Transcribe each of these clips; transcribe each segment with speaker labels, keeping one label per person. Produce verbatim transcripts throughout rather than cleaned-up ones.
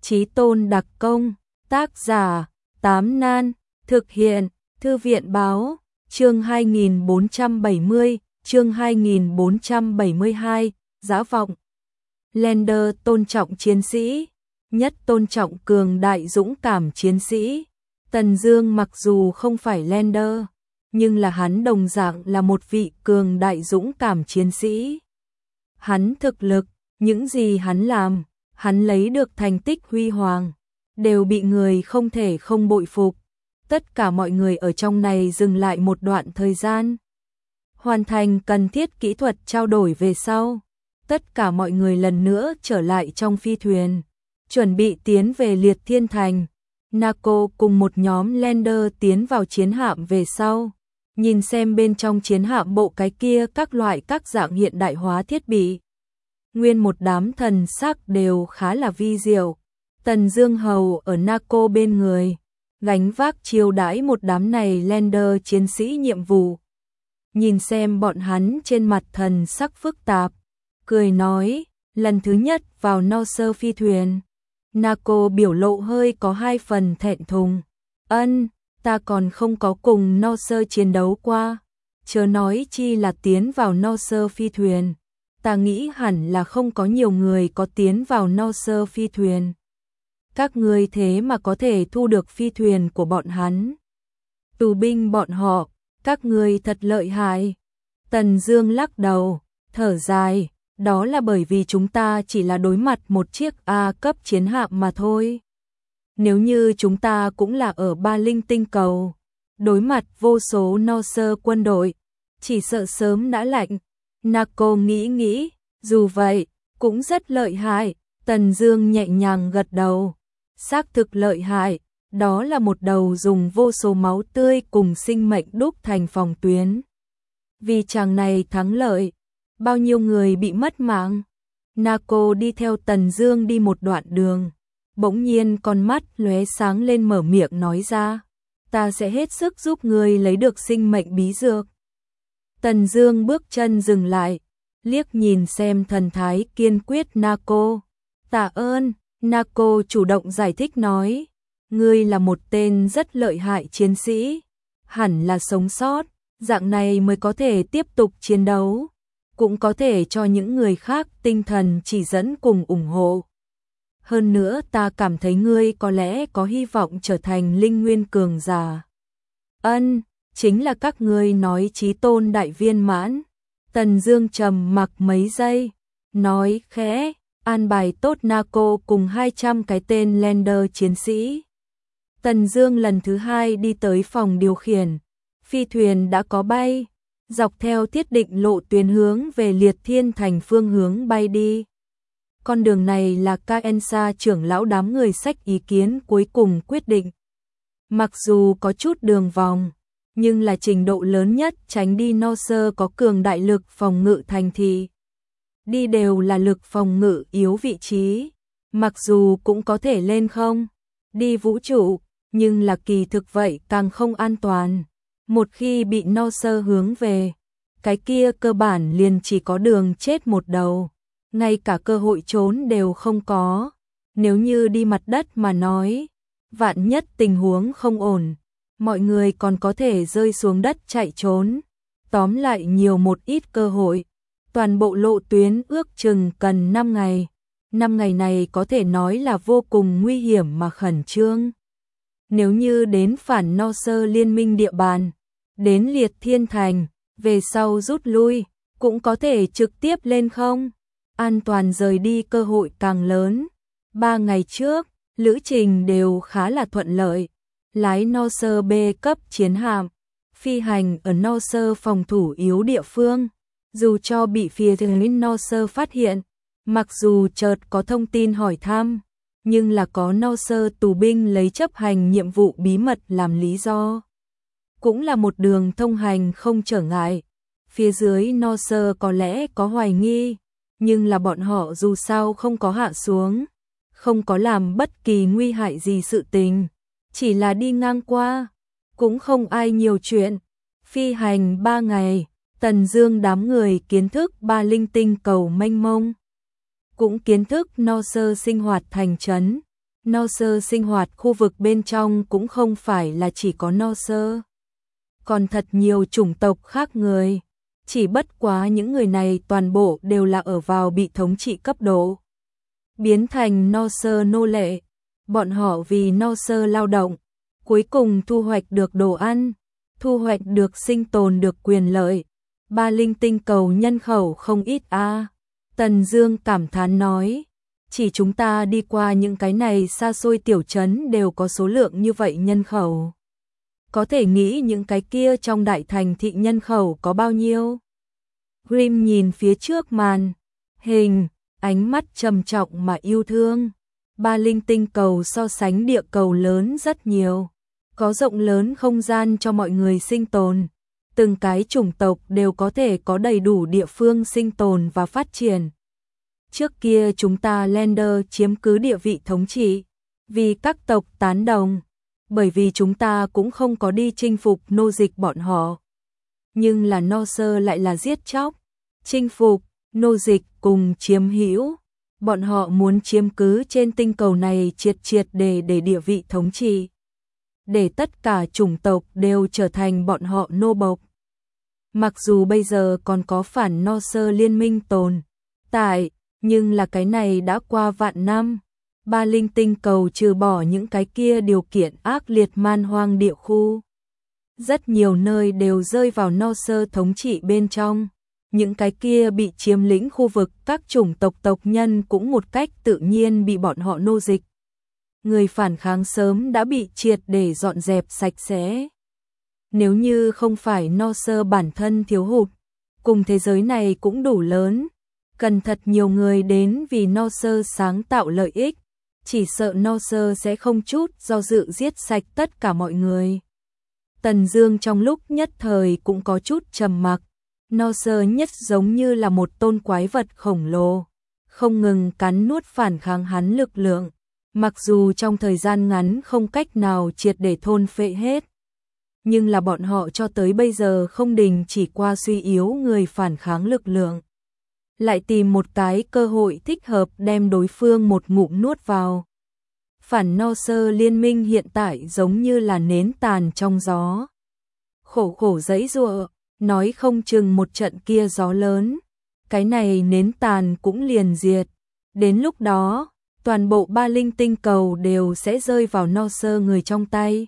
Speaker 1: Chí Tôn đặc công, tác giả, Tám Nan, thực hiện, Thư viện báo, chương hai nghìn bốn trăm bảy mươi, chương hai nghìn bốn trăm bảy mươi hai, Giá vọng. Lander tôn trọng chiến sĩ, nhất tôn trọng cường đại dũng cảm chiến sĩ. Tần Dương mặc dù không phải Lander, nhưng là hắn đồng dạng là một vị cường đại dũng cảm chiến sĩ. Hắn thực lực, những gì hắn làm, hắn lấy được thành tích huy hoàng, đều bị người không thể không bội phục. Tất cả mọi người ở trong này dừng lại một đoạn thời gian. Hoàn thành cần thiết kỹ thuật trao đổi về sau. Tất cả mọi người lần nữa trở lại trong phi thuyền, chuẩn bị tiến về Liệt Thiên Thành. Naco cùng một nhóm Lander tiến vào chiến hạm về sau. Nhìn xem bên trong chiến hạm bộ cái kia các loại các dạng hiện đại hóa thiết bị. Nguyên một đám thần sắc đều khá là vi diệu. Tần Dương hầu ở Naco bên người, gánh vác chiêu đãi một đám này Lander chiến sĩ nhiệm vụ. Nhìn xem bọn hắn trên mặt thần sắc phức tạp, cười nói, lần thứ nhất vào no sơ phi thuyền. Naco biểu lộ hơi có hai phần thẹn thùng. Ân, ta còn không có cùng no sơ chiến đấu qua, chớ nói chi là tiến vào no sơ phi thuyền. Ta nghĩ hẳn là không có nhiều người có tiến vào no sơ phi thuyền. Các ngươi thế mà có thể thu được phi thuyền của bọn hắn. Tù binh bọn họ, các ngươi thật lợi hại. Tần Dương lắc đầu, thở dài, đó là bởi vì chúng ta chỉ là đối mặt một chiếc A cấp chiến hạm mà thôi. Nếu như chúng ta cũng là ở Ba Linh tinh cầu, đối mặt vô số no sơ quân đội, chỉ sợ sớm đã lạnh. Naco nghĩ nghĩ, dù vậy, cũng rất lợi hại. Tần Dương nhẹ nhàng gật đầu, xác thực lợi hại, đó là một đầu dùng vô số máu tươi cùng sinh mệnh đúc thành phòng tuyến. Vì chàng này thắng lợi, bao nhiêu người bị mất mạng. Naco đi theo Tần Dương đi một đoạn đường, bỗng nhiên con mắt lóe sáng lên mở miệng nói ra, ta sẽ hết sức giúp ngươi lấy được sinh mệnh bí dược. Tần Dương bước chân dừng lại, liếc nhìn xem thần thái kiên quyết Naco. Tạ ơn, Naco chủ động giải thích nói, ngươi là một tên rất lợi hại chiến sĩ, hẳn là sống sót, dạng này mới có thể tiếp tục chiến đấu, cũng có thể cho những người khác tinh thần chỉ dẫn cùng ủng hộ. Hơn nữa ta cảm thấy ngươi có lẽ có hy vọng trở thành linh nguyên cường giả. Ân, chính là các ngươi nói Chí Tôn đại viên mãn. Tần Dương trầm mặc mấy giây, nói khẽ, an bài tốt Naco cùng hai trăm cái tên Lander chiến sĩ. Tần Dương lần thứ hai đi tới phòng điều khiển, phi thuyền đã có bay, dọc theo thiết định lộ tuyến hướng về Liệt Thiên Thành phương hướng bay đi. Con đường này là Kaensa trưởng lão đám người sách ý kiến cuối cùng quyết định. Mặc dù có chút đường vòng, nhưng là trình độ lớn nhất tránh đi no sơ có cường đại lực phòng ngự thành thị. Đi đều là lực phòng ngự yếu vị trí, mặc dù cũng có thể lên không, đi vũ trụ, nhưng là kỳ thực vậy càng không an toàn. Một khi bị no sơ hướng về, cái kia cơ bản liền chỉ có đường chết một đầu, ngay cả cơ hội trốn đều không có. Nếu như đi mặt đất mà nói, vạn nhất tình huống không ổn, mọi người còn có thể rơi xuống đất chạy trốn, tóm lại nhiều một ít cơ hội. Toàn bộ lộ tuyến ước chừng cần năm ngày, năm ngày này có thể nói là vô cùng nguy hiểm mà khẩn trương. Nếu như đến phản no sơ liên minh địa bàn, đến Liệt Thiên Thành, về sau rút lui, cũng có thể trực tiếp lên không, an toàn rời đi cơ hội càng lớn. Ba ngày trước, lữ trình đều khá là thuận lợi, lái no sơ B cấp chiến hạm, phi hành ở no sơ phòng thủ yếu địa phương. Dù cho bị phía no sơ phát hiện, mặc dù chợt có thông tin hỏi thăm, nhưng là có no sơ tù binh lấy chấp hành nhiệm vụ bí mật làm lý do. Cũng là một đường thông hành không trở ngại. Phía dưới no sơ có lẽ có hoài nghi, nhưng là bọn họ dù sao không có hạ xuống, không có làm bất kỳ nguy hại gì sự tình, chỉ là đi ngang qua, cũng không ai nhiều chuyện. Phi hành ba ngày, Tần Dương đám người kiến thức Ba Linh tinh cầu mênh mông, cũng kiến thức no sơ sinh hoạt thành trấn, No sơ sinh hoạt khu vực bên trong cũng không phải là chỉ có no sơ. Còn thật nhiều chủng tộc khác người. Chỉ bất quá những người này toàn bộ đều là ở vào bị thống trị cấp độ. Biến thành no sơ nô lệ. Bọn họ vì no sơ lao động. Cuối cùng thu hoạch được đồ ăn. Thu hoạch được sinh tồn được quyền lợi. Ba linh tinh cầu nhân khẩu không ít a. À. Tần Dương cảm thán nói. Chỉ chúng ta đi qua những cái này xa xôi tiểu trấn đều có số lượng như vậy nhân khẩu. Có thể nghĩ những cái kia trong đại thành thị nhân khẩu có bao nhiêu. Grim nhìn phía trước màn hình, ánh mắt trầm trọng mà yêu thương. Ba linh tinh cầu so sánh địa cầu lớn rất nhiều. Có rộng lớn không gian cho mọi người sinh tồn. Từng cái chủng tộc đều có thể có đầy đủ địa phương sinh tồn và phát triển. Trước kia chúng ta Lander chiếm cứ địa vị thống trị, vì các tộc tán đồng, bởi vì chúng ta cũng không có đi chinh phục nô dịch bọn họ. Nhưng là no sơ lại là giết chóc, chinh phục, nô dịch cùng chiếm hữu. Bọn họ muốn chiếm cứ trên tinh cầu này triệt triệt để để địa vị thống trị. Để tất cả chủng tộc đều trở thành bọn họ nô bộc. Mặc dù bây giờ còn có phản no sơ liên minh tồn tại, nhưng là cái này đã qua vạn năm. Ba linh tinh cầu trừ bỏ những cái kia điều kiện ác liệt man hoang địa khu. Rất nhiều nơi đều rơi vào no sơ thống trị bên trong. Những cái kia bị chiếm lĩnh khu vực các chủng tộc tộc nhân cũng một cách tự nhiên bị bọn họ nô dịch. Người phản kháng sớm đã bị triệt để dọn dẹp sạch sẽ. Nếu như không phải no sơ bản thân thiếu hụt, cùng thế giới này cũng đủ lớn. Cần thật nhiều người đến vì no sơ sáng tạo lợi ích. Chỉ sợ no sơ sẽ không chút do dự giết sạch tất cả mọi người. Tần Dương trong lúc nhất thời cũng có chút trầm mặc. No sơ nhất giống như là một tôn quái vật khổng lồ, không ngừng cắn nuốt phản kháng hắn lực lượng. Mặc dù trong thời gian ngắn không cách nào triệt để thôn phệ hết, nhưng là bọn họ cho tới bây giờ không đình chỉ qua suy yếu người phản kháng lực lượng. Lại tìm một cái cơ hội thích hợp đem đối phương một ngụm nuốt vào. Phản no sơ liên minh hiện tại giống như là nến tàn trong gió. Khổ khổ giãy giụa, nói không chừng một trận kia gió lớn, cái này nến tàn cũng liền diệt. Đến lúc đó, toàn bộ ba linh tinh cầu đều sẽ rơi vào no sơ người trong tay.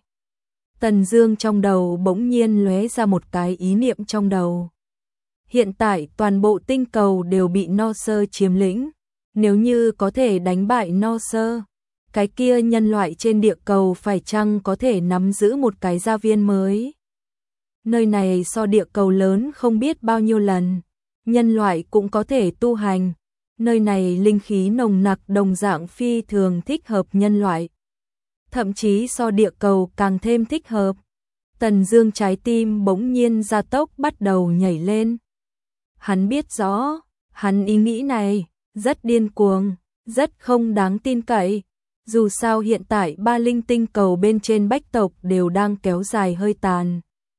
Speaker 1: Tần Dương trong đầu bỗng nhiên lóe ra một cái ý niệm trong đầu. Hiện tại toàn bộ tinh cầu đều bị no sơ chiếm lĩnh. Nếu như có thể đánh bại no sơ, cái kia nhân loại trên địa cầu phải chăng có thể nắm giữ một cái gia viên mới. Nơi này so địa cầu lớn không biết bao nhiêu lần. Nhân loại cũng có thể tu hành. Nơi này linh khí nồng nặc đồng dạng phi thường thích hợp nhân loại. Thậm chí so địa cầu càng thêm thích hợp. Tần Dương trái tim bỗng nhiên gia tốc bắt đầu nhảy lên. Hắn biết rõ, hắn ý nghĩ này rất điên cuồng, rất không đáng tin cậy. Dù sao hiện tại ba linh tinh cầu bên trên bách tộc đều đang kéo dài hơi tàn,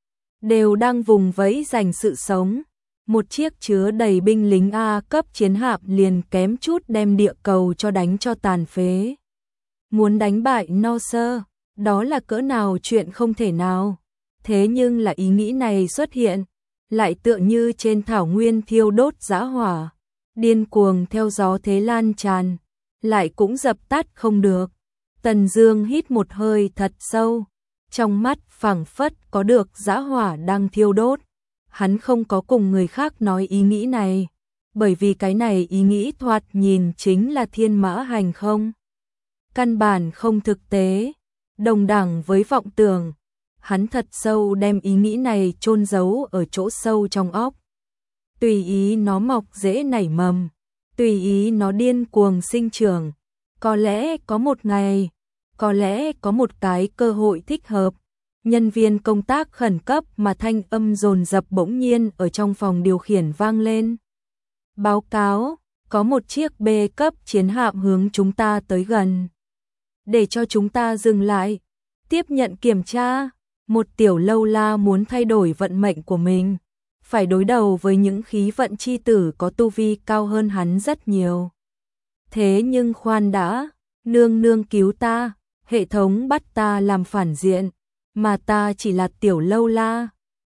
Speaker 1: đều đang vùng vẫy giành sự sống. Một chiếc chứa đầy binh lính A cấp chiến hạm liền kém chút đem địa cầu cho đánh cho tàn phế. Muốn đánh bại no sơ, đó là cỡ nào chuyện không thể nào. Thế nhưng là ý nghĩ này xuất hiện, lại tựa như trên thảo nguyên thiêu đốt dã hỏa, điên cuồng theo gió thế lan tràn, lại cũng dập tắt không được. Tần Dương hít một hơi thật sâu, trong mắt phảng phất có được dã hỏa đang thiêu đốt. Hắn không có cùng người khác nói ý nghĩ này, bởi vì cái này ý nghĩ thoạt nhìn chính là thiên mã hành không. Căn bản không thực tế, đồng đẳng với vọng tưởng. Hắn thật sâu đem ý nghĩ này chôn giấu ở chỗ sâu trong óc. Tùy ý nó mọc rễ nảy mầm, tùy ý nó điên cuồng sinh trưởng. Có lẽ có một ngày, có lẽ có một cái cơ hội thích hợp. Nhân viên công tác khẩn cấp mà thanh âm dồn dập bỗng nhiên ở trong phòng điều khiển vang lên. Báo cáo, có một chiếc B cấp chiến hạm hướng chúng ta tới gần. Để cho chúng ta dừng lại, tiếp nhận kiểm tra. Một tiểu lâu la muốn thay đổi vận mệnh của mình, phải đối đầu với những khí vận chi tử có tu vi cao hơn hắn rất nhiều. Thế nhưng khoan đã, Nương nương cứu ta, hệ thống bắt ta làm phản diện, mà ta chỉ là tiểu lâu la.